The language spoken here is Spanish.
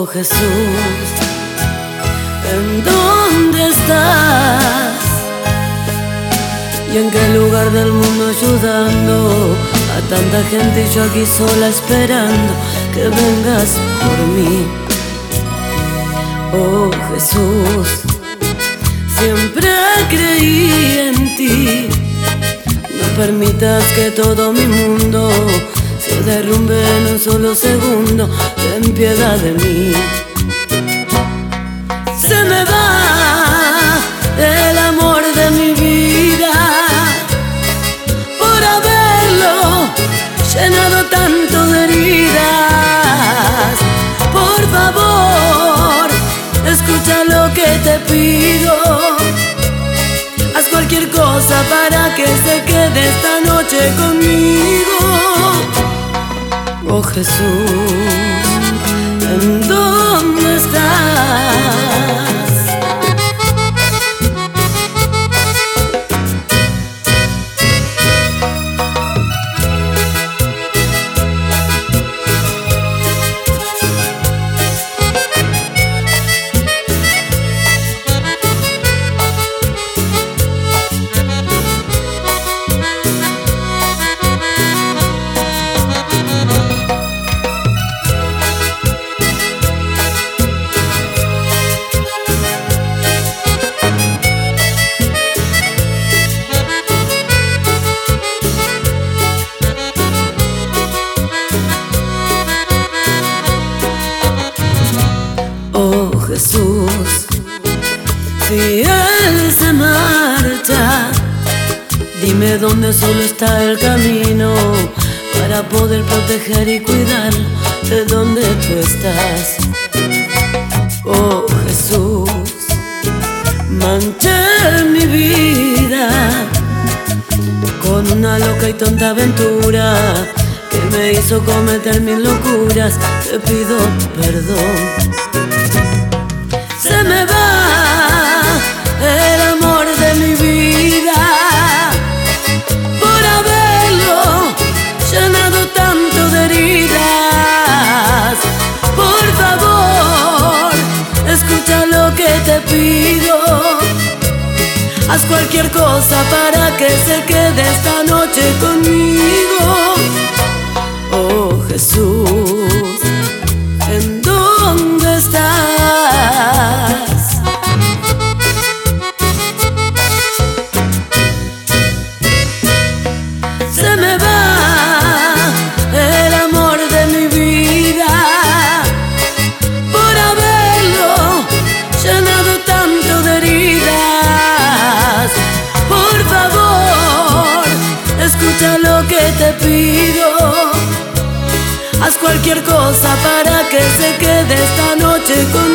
Oh Jesús, ¿en dónde estás? ¿Y en qué lugar del mundo ayudando a tanta gente y yo aquí sola esperando que vengas por mí? Oh Jesús, siempre creí en ti. No permitas que todo mi mundo se derrumbe en un solo segundo. Ten piedad de mí. Se me va el amor de mi vida por haberlo llenado tanto de heridas. Por favor, escucha lo que te pido. Haz cualquier cosa para que se quede esta noche conmigo. Oh Jesús, ¿en dónde estás? Jesús, si Él se marcha, dime dónde solo está el camino para poder proteger y cuidar de donde tú estás. Oh Jesús, manché mi vida con una loca y tonta aventura que me hizo cometer mil locuras. Te pido perdón. Se me va el amor de mi vida por haberlo llenado tanto de heridas. Por favor, escucha lo que te pido. Haz cualquier cosa para que se quede esta noche conmigo. Oh Jesús, ¿en dónde estás? Se me va el amor de mi vida por haberlo llenado tanto de heridas. Por favor, escucha lo que te pido. Haz cualquier cosa para que se quede esta noche conmigo.